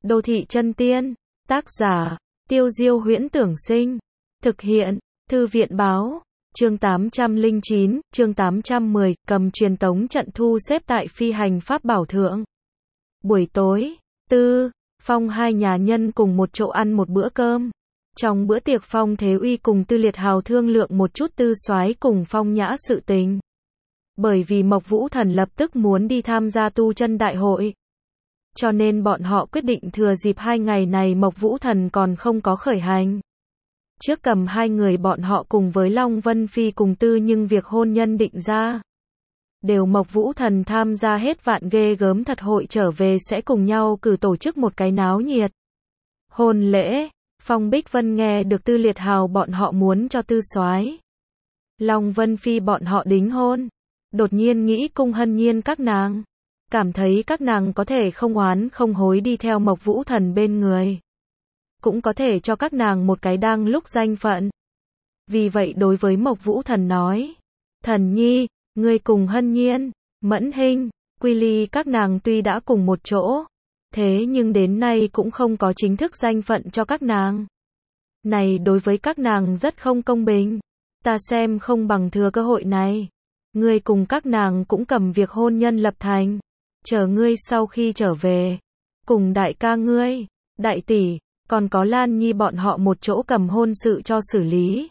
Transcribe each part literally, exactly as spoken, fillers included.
Đô thị chân tiên. Tác giả, Tiêu Diêu Huyễn Tưởng Sinh. Thực hiện, Thư viện báo. Chương tám trăm lẻ chín, chương tám trăm mười, cầm truyền tống trận thu xếp tại phi hành pháp bảo thượng. Buổi tối, Tư, Phong hai nhà nhân cùng một chỗ ăn một bữa cơm. Trong bữa tiệc Phong Thế Uy cùng Tư Liệt Hào thương lượng một chút Tư Soái cùng Phong Nhã sự tình. Bởi vì Mộc Vũ Thần lập tức muốn đi tham gia tu chân đại hội. Cho nên bọn họ quyết định thừa dịp hai ngày này Mộc Vũ Thần còn không có khởi hành. Trước cầm hai người bọn họ cùng với Long Vân Phi cùng Tư nhưng việc hôn nhân định ra. Đều Mộc Vũ Thần tham gia hết vạn ghê gớm thật hội trở về sẽ cùng nhau cử tổ chức một cái náo nhiệt. Hôn lễ, Phong Bích Vân nghe được Tư Liệt Hào bọn họ muốn cho Tư Soái, Long Vân Phi bọn họ đính hôn. Đột nhiên nghĩ Cung Hân Nhiên các nàng. Cảm thấy các nàng có thể không oán không hối đi theo Mộc Vũ Thần bên người. Cũng có thể cho các nàng một cái đang lúc danh phận. Vì vậy đối với Mộc Vũ Thần nói. Thần nhi, ngươi cùng Hân Nhiên, Mẫn Hinh, Quy Ly các nàng tuy đã cùng một chỗ. Thế nhưng đến nay cũng không có chính thức danh phận cho các nàng. Này đối với các nàng rất không công bình. Ta xem không bằng thừa cơ hội này. Ngươi cùng các nàng cũng cầm việc hôn nhân lập thành. Chờ ngươi sau khi trở về. Cùng đại ca ngươi, đại tỷ, còn có Lan Nhi bọn họ một chỗ cầm hôn sự cho xử lý.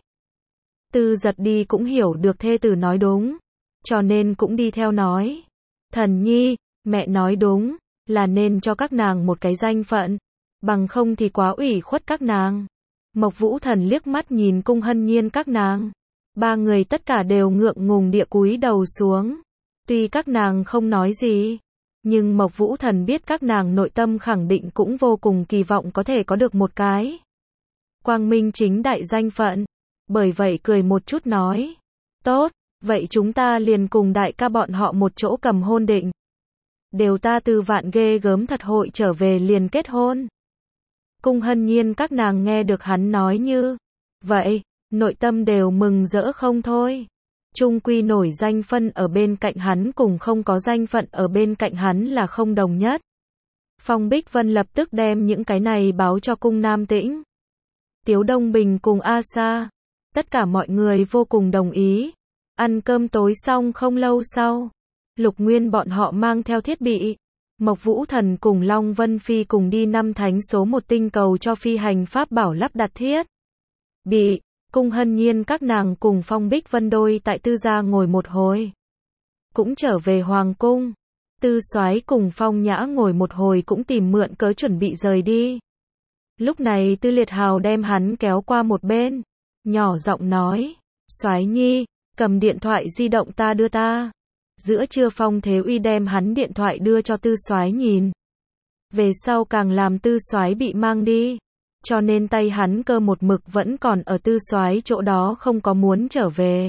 Tư Giật đi cũng hiểu được thê tử nói đúng. Cho nên cũng đi theo nói. Thần nhi, mẹ nói đúng. Là nên cho các nàng một cái danh phận. Bằng không thì quá ủy khuất các nàng. Mộc Vũ Thần liếc mắt nhìn Cung Hân Nhiên các nàng. Ba người tất cả đều ngượng ngùng địa cúi đầu xuống. Tuy các nàng không nói gì. Nhưng Mộc Vũ Thần biết các nàng nội tâm khẳng định cũng vô cùng kỳ vọng có thể có được một cái quang minh chính đại danh phận. Bởi vậy cười một chút nói. Tốt, vậy chúng ta liền cùng đại ca bọn họ một chỗ cầm hôn định. Đều ta từ vạn ghê gớm thật hội trở về liền kết hôn. Cung Hân Nhiên các nàng nghe được hắn nói như vậy, nội tâm đều mừng rỡ không thôi. Chung quy nổi danh phân ở bên cạnh hắn cùng không có danh phận ở bên cạnh hắn là không đồng nhất. Phong Bích Vân lập tức đem những cái này báo cho Cung Nam Tĩnh, Tiếu Đông Bình cùng A Sa. Tất cả mọi người vô cùng đồng ý. Ăn cơm tối xong không lâu sau, Lục Nguyên bọn họ mang theo thiết bị. Mộc Vũ Thần cùng Long Vân Phi cùng đi năm thánh số một tinh cầu cho phi hành pháp bảo lắp đặt thiết bị. Cung Hân Nhiên các nàng cùng Phong Bích Vân đôi tại Tư gia ngồi một hồi. Cũng trở về Hoàng cung. Tư Soái cùng Phong Nhã ngồi một hồi cũng tìm mượn cớ chuẩn bị rời đi. Lúc này Tư Liệt Hào đem hắn kéo qua một bên. Nhỏ giọng nói. Soái nhi, cầm điện thoại di động ta đưa ta. Giữa trưa Phong Thế Uy đem hắn điện thoại đưa cho Tư Soái nhìn. Về sau càng làm Tư Soái bị mang đi. Cho nên tay hắn cơ một mực vẫn còn ở Tư Soái chỗ đó không có muốn trở về.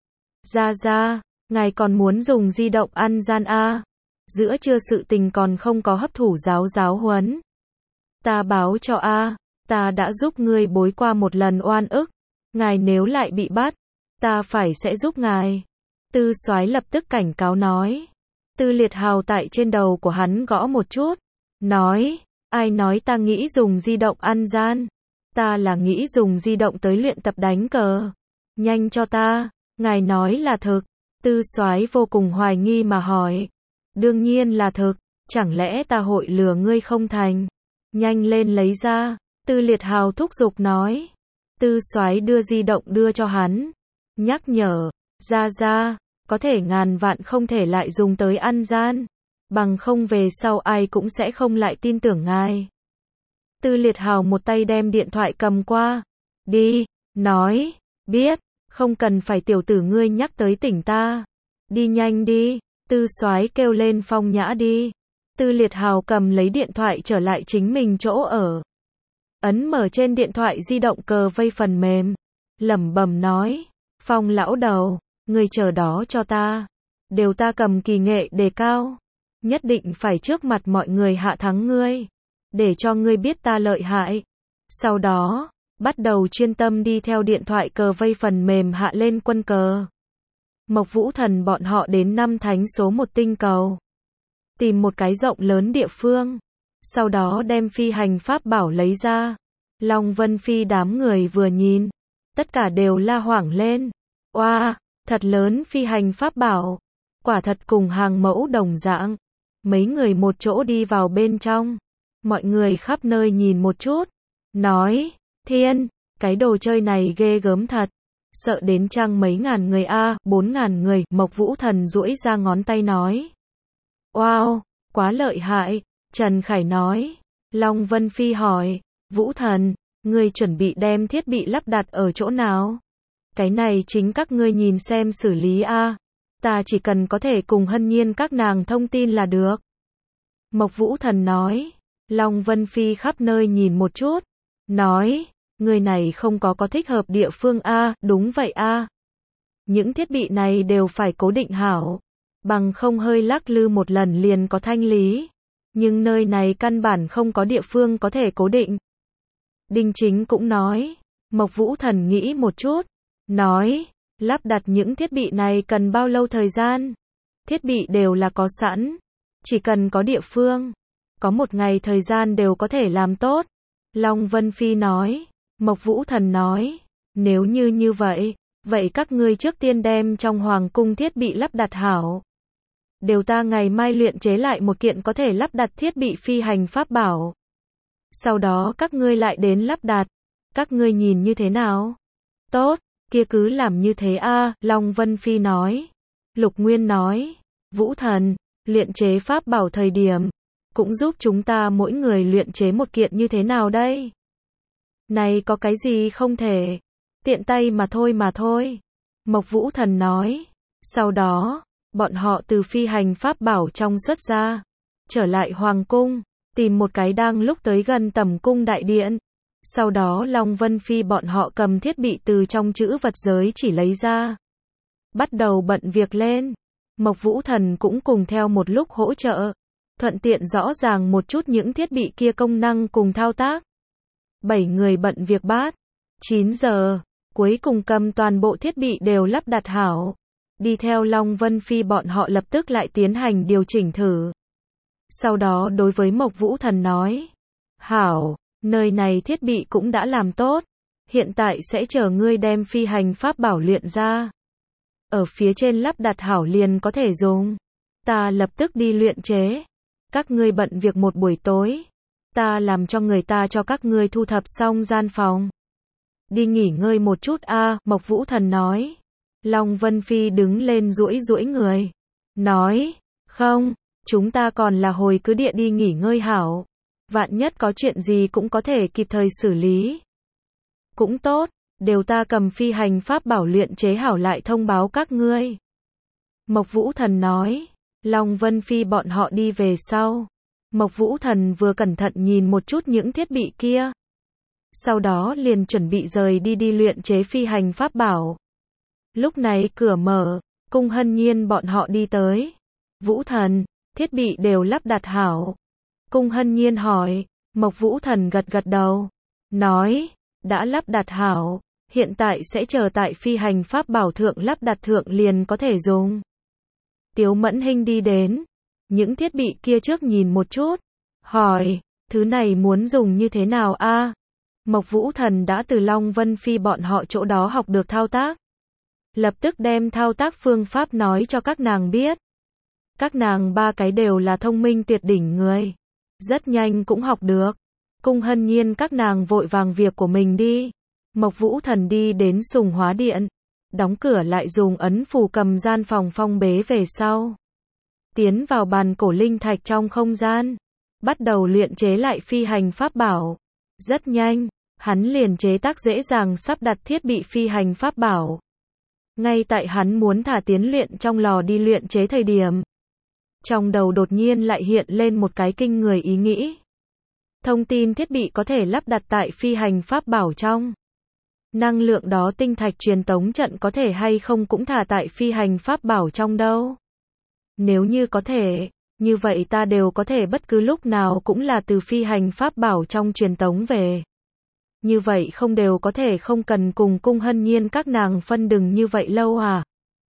Ra ra, ngài còn muốn dùng di động ăn gian a? Giữa trưa sự tình còn không có hấp thụ giáo giáo huấn. Ta báo cho a, ta đã giúp ngươi bối qua một lần oan ức. Ngài nếu lại bị bắt, ta phải sẽ giúp ngài. Tư Soái lập tức cảnh cáo nói. Tư Liệt Hào tại trên đầu của hắn gõ một chút. Nói. Ai nói ta nghĩ dùng di động ăn gian? Ta là nghĩ dùng di động tới luyện tập đánh cờ. Nhanh cho ta, ngài nói là thực. Tư Soái vô cùng hoài nghi mà hỏi. Đương nhiên là thực, chẳng lẽ ta hội lừa ngươi không thành? Nhanh lên lấy ra, Tư Liệt Hào thúc giục nói. Tư Soái đưa di động đưa cho hắn. Nhắc nhở, ra ra, có thể ngàn vạn không thể lại dùng tới ăn gian. Bằng không về sau ai cũng sẽ không lại tin tưởng ngài. Tư Liệt Hào một tay đem điện thoại cầm qua. Đi, nói, biết, không cần phải tiểu tử ngươi nhắc tới tỉnh ta. Đi nhanh đi, Tư Soái kêu lên Phong Nhã đi. Tư Liệt Hào cầm lấy điện thoại trở lại chính mình chỗ ở. Ấn mở trên điện thoại di động cờ vây phần mềm. Lẩm bẩm nói, Phong lão đầu, ngươi chờ đó cho ta. Đều ta cầm kỳ nghệ đề cao. Nhất định phải trước mặt mọi người hạ thắng ngươi. Để cho ngươi biết ta lợi hại. Sau đó, bắt đầu chuyên tâm đi theo điện thoại cờ vây phần mềm hạ lên quân cờ. Mộc Vũ Thần bọn họ đến năm thánh số một tinh cầu. Tìm một cái rộng lớn địa phương. sau đó đem phi hành pháp bảo lấy ra. Long Vân Phi đám người vừa nhìn, tất cả đều la hoảng lên. Oa, wow, thật lớn phi hành pháp bảo, quả thật cùng hàng mẫu đồng dạng. Mấy người một chỗ đi vào bên trong, mọi người khắp nơi nhìn một chút, nói, thiên, cái đồ chơi này ghê gớm thật, sợ đến chăng mấy ngàn người a, bốn ngàn người, Mộc Vũ Thần duỗi ra ngón tay nói. Wow, quá lợi hại, Trần Khải nói. Long Vân Phi hỏi, Vũ Thần, ngươi chuẩn bị đem thiết bị lắp đặt ở chỗ nào? Cái này chính các ngươi nhìn xem xử lý a, ta chỉ cần có thể cùng Hân Nhiên các nàng thông tin là được. Mộc Vũ Thần nói. Long Vân Phi khắp nơi nhìn một chút, nói, người này không có có thích hợp địa phương a, đúng vậy a. Những thiết bị này đều phải cố định hảo, bằng không hơi lắc lư một lần liền có thanh lý, nhưng nơi này căn bản không có địa phương có thể cố định. Đinh Chính cũng nói. Mộc Vũ Thần nghĩ một chút, nói, lắp đặt những thiết bị này cần bao lâu thời gian? Thiết bị đều là có sẵn, chỉ cần có địa phương, có một ngày thời gian đều có thể làm tốt. Long Vân Phi nói. Mộc Vũ Thần nói, nếu như như vậy, vậy các ngươi trước tiên đem trong hoàng cung thiết bị lắp đặt hảo. Đều ta ngày mai luyện chế lại một kiện có thể lắp đặt thiết bị phi hành pháp bảo. Sau đó các ngươi lại đến lắp đặt. Các ngươi nhìn như thế nào? Tốt, kia cứ làm như thế a, Long Vân Phi nói. Lục Nguyên nói, Vũ Thần, luyện chế pháp bảo thời điểm, cũng giúp chúng ta mỗi người luyện chế một kiện như thế nào đây? Này có cái gì không thể, tiện tay mà thôi mà thôi. Mộc Vũ Thần nói. Sau đó, bọn họ từ phi hành pháp bảo trong xuất ra, trở lại hoàng cung, tìm một cái đang lúc tới gần tẩm cung đại điện. Sau đó Long Vân Phi bọn họ cầm thiết bị từ trong chữ vật giới chỉ lấy ra, bắt đầu bận việc lên. Mộc Vũ Thần cũng cùng theo một lúc hỗ trợ, thuận tiện rõ ràng một chút những thiết bị kia công năng cùng thao tác. Bảy người bận việc bát. Chín giờ, cuối cùng cầm toàn bộ thiết bị đều lắp đặt hảo. Đi theo Long Vân Phi bọn họ lập tức lại tiến hành điều chỉnh thử. Sau đó đối với Mộc Vũ Thần nói, hảo, nơi này thiết bị cũng đã làm tốt, hiện tại sẽ chờ ngươi đem phi hành pháp bảo luyện ra. Ở phía trên lắp đặt hảo liền có thể dùng. Ta lập tức đi luyện chế. Các ngươi bận việc một buổi tối, ta làm cho người ta cho các ngươi thu thập xong gian phòng. Đi nghỉ ngơi một chút a, Mộc Vũ Thần nói. Long Vân Phi đứng lên duỗi duỗi người, nói, không, chúng ta còn là hồi cứ địa đi nghỉ ngơi hảo. Vạn nhất có chuyện gì cũng có thể kịp thời xử lý. Cũng tốt, đều ta cầm phi hành pháp bảo luyện chế hảo lại thông báo các ngươi. Mộc Vũ Thần nói. Long Vân Phi bọn họ đi về sau. Mộc Vũ Thần vừa cẩn thận nhìn một chút những thiết bị kia, sau đó liền chuẩn bị rời đi đi luyện chế phi hành pháp bảo. Lúc này cửa mở, Cung Hân Nhiên bọn họ đi tới. Vũ Thần, thiết bị đều lắp đặt hảo. Cung Hân Nhiên hỏi. Mộc Vũ Thần gật gật đầu, nói, đã lắp đặt hảo, hiện tại sẽ chờ tại phi hành pháp bảo thượng lắp đặt thượng liền có thể dùng. Tiếu Mẫn Hinh đi đến, những thiết bị kia trước nhìn một chút, hỏi, thứ này muốn dùng như thế nào a? Mộc Vũ Thần đã từ Long Vân Phi bọn họ chỗ đó học được thao tác, lập tức đem thao tác phương pháp nói cho các nàng biết. Các nàng ba cái đều là thông minh tuyệt đỉnh người, rất nhanh cũng học được. Cung Hân Nhiên các nàng vội vàng việc của mình đi. Mộc Vũ Thần đi đến Sùng Hóa Điện, đóng cửa lại dùng ấn phù cầm gian phòng phong bế về sau. Tiến vào bàn cổ linh thạch trong không gian, bắt đầu luyện chế lại phi hành pháp bảo. Rất nhanh, hắn liền chế tác dễ dàng sắp đặt thiết bị phi hành pháp bảo. Ngay tại hắn muốn thả tiến luyện trong lò đi luyện chế thời điểm, trong đầu đột nhiên lại hiện lên một cái kinh người ý nghĩ. Thông tin thiết bị có thể lắp đặt tại phi hành pháp bảo trong. Năng lượng đó tinh thạch truyền tống trận có thể hay không cũng thả tại phi hành pháp bảo trong đâu. Nếu như có thể, như vậy ta đều có thể bất cứ lúc nào cũng là từ phi hành pháp bảo trong truyền tống về. Như vậy không đều có thể không cần cùng Cung Hân Nhiên các nàng phân đừng như vậy lâu à.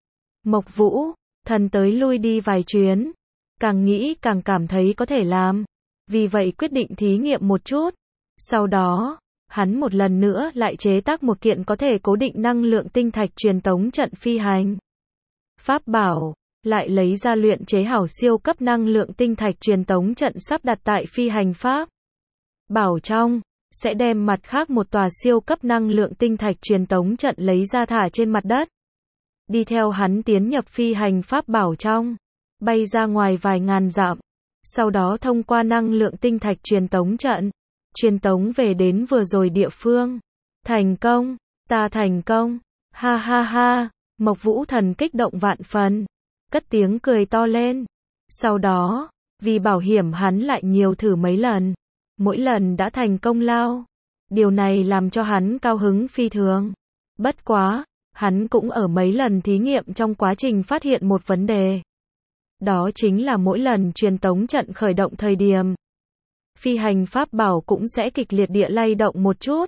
Mộc Vũ Thần tới lui đi vài chuyến, càng nghĩ càng cảm thấy có thể làm. vì vậy quyết định thí nghiệm một chút. Sau đó, hắn một lần nữa lại chế tác một kiện có thể cố định năng lượng tinh thạch truyền tống trận phi hành pháp bảo, lại lấy ra luyện chế hảo siêu cấp năng lượng tinh thạch truyền tống trận sắp đặt tại phi hành pháp bảo trong, sẽ đem mặt khác một tòa siêu cấp năng lượng tinh thạch truyền tống trận lấy ra thả trên mặt đất. Đi theo hắn tiến nhập phi hành pháp bảo trong, bay ra ngoài vài ngàn dặm, sau đó thông qua năng lượng tinh thạch truyền tống trận, truyền tống về đến vừa rồi địa phương. Thành công, ta thành công, ha ha ha, Mộc Vũ Thần kích động vạn phần, cất tiếng cười to lên. Sau đó, vì bảo hiểm hắn lại nhiều thử mấy lần, mỗi lần đã thành công lao. Điều này làm cho hắn cao hứng phi thường. Bất quá, hắn cũng ở mấy lần thí nghiệm trong quá trình phát hiện một vấn đề. Đó chính là mỗi lần truyền tống trận khởi động thời điểm, phi hành pháp bảo cũng sẽ kịch liệt địa lay động một chút.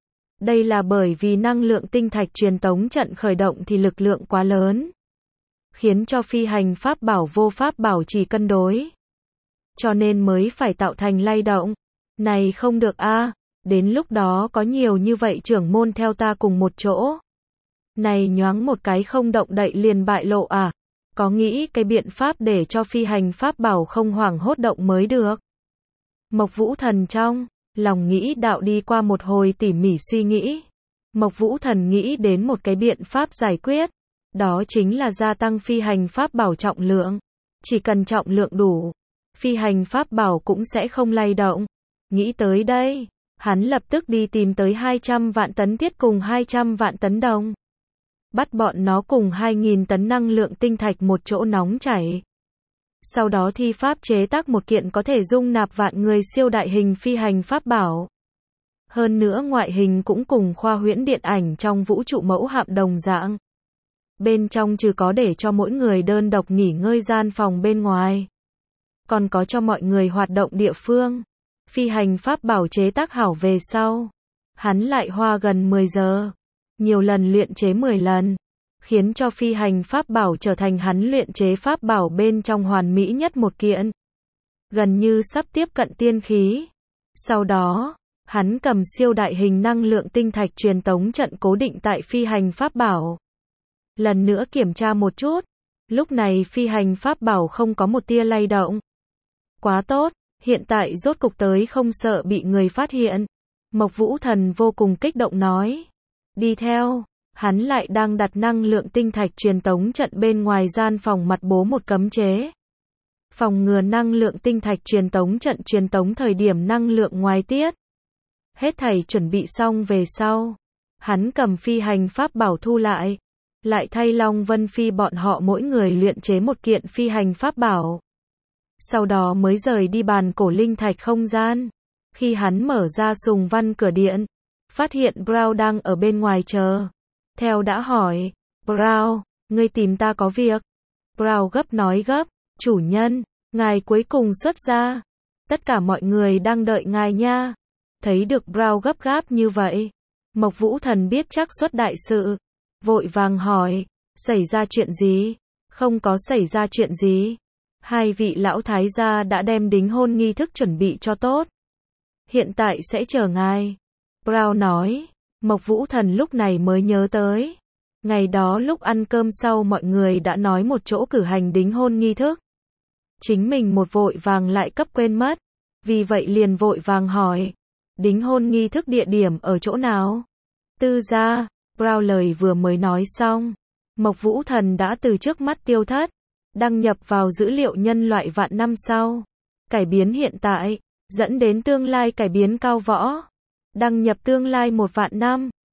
Đây là bởi vì năng lượng tinh thạch truyền tống trận khởi động thì lực lượng quá lớn, khiến cho phi hành pháp bảo vô pháp bảo trì cân đối. Cho nên mới phải tạo thành lay động. Này không được a, đến lúc đó có nhiều như vậy trưởng môn theo ta cùng một chỗ. Này nhoáng một cái không động đậy liền bại lộ à? Có nghĩ cái biện pháp để cho phi hành pháp bảo không hoảng hốt động mới được. Mộc Vũ Thần trong lòng nghĩ đạo đi qua một hồi tỉ mỉ suy nghĩ. Mộc Vũ Thần nghĩ đến một cái biện pháp giải quyết. Đó chính là gia tăng phi hành pháp bảo trọng lượng. Chỉ cần trọng lượng đủ, phi hành pháp bảo cũng sẽ không lay động. Nghĩ tới đây, hắn lập tức đi tìm tới hai trăm vạn tấn thiết cùng hai trăm vạn tấn đồng. Bắt bọn nó cùng hai nghìn tấn năng lượng tinh thạch một chỗ nóng chảy. Sau đó thi pháp chế tác một kiện có thể dung nạp vạn người siêu đại hình phi hành pháp bảo. Hơn nữa ngoại hình cũng cùng khoa huyễn điện ảnh trong vũ trụ mẫu hạm đồng dạng. Bên trong trừ có để cho mỗi người đơn độc nghỉ ngơi gian phòng bên ngoài, còn có cho mọi người hoạt động địa phương. Phi hành pháp bảo chế tác hảo về sau, hắn lại hoa gần mười giờ, nhiều lần luyện chế mười lần, khiến cho phi hành pháp bảo trở thành hắn luyện chế pháp bảo bên trong hoàn mỹ nhất một kiện, gần như sắp tiếp cận tiên khí. Sau đó, hắn cầm siêu đại hình năng lượng tinh thạch truyền tống trận cố định tại phi hành pháp bảo. Lần nữa kiểm tra một chút, lúc này phi hành pháp bảo không có một tia lay động. Quá tốt, hiện tại rốt cục tới không sợ bị người phát hiện. Mộc Vũ Thần vô cùng kích động nói. Đi theo, hắn lại đang đặt năng lượng tinh thạch truyền tống trận bên ngoài gian phòng mặt bố một cấm chế. Phòng ngừa năng lượng tinh thạch truyền tống trận truyền tống thời điểm năng lượng ngoài tiết. Hết thảy chuẩn bị xong về sau, hắn cầm phi hành pháp bảo thu lại, lại thay Long Vân Phi bọn họ mỗi người luyện chế một kiện phi hành pháp bảo. Sau đó mới rời đi bàn cổ linh thạch không gian. Khi hắn mở ra sùng văn cửa điện, phát hiện Brown đang ở bên ngoài chờ. Theo đã hỏi, Brown, ngươi tìm ta có việc. Brown gấp nói gấp, chủ nhân, ngài cuối cùng xuất ra. Tất cả mọi người đang đợi ngài nha. Thấy được Brown gấp gáp như vậy, Mộc Vũ Thần biết chắc xuất đại sự. Vội vàng hỏi, xảy ra chuyện gì? Không có xảy ra chuyện gì. Hai vị lão thái gia đã đem đính hôn nghi thức chuẩn bị cho tốt. Hiện tại sẽ chờ ngài. Brown nói, Mộc Vũ Thần lúc này mới nhớ tới. Ngày đó lúc ăn cơm sau mọi người đã nói một chỗ cử hành đính hôn nghi thức. Chính mình một vội vàng lại cấp quên mất. Vì vậy liền vội vàng hỏi, đính hôn nghi thức địa điểm ở chỗ nào? Tư gia. Brown lời vừa mới nói xong, Mộc Vũ Thần đã từ trước mắt tiêu thất, đăng nhập vào dữ liệu nhân loại vạn năm sau, cải biến hiện tại, dẫn đến tương lai cải biến cao võ, đăng nhập tương lai một vạn năm.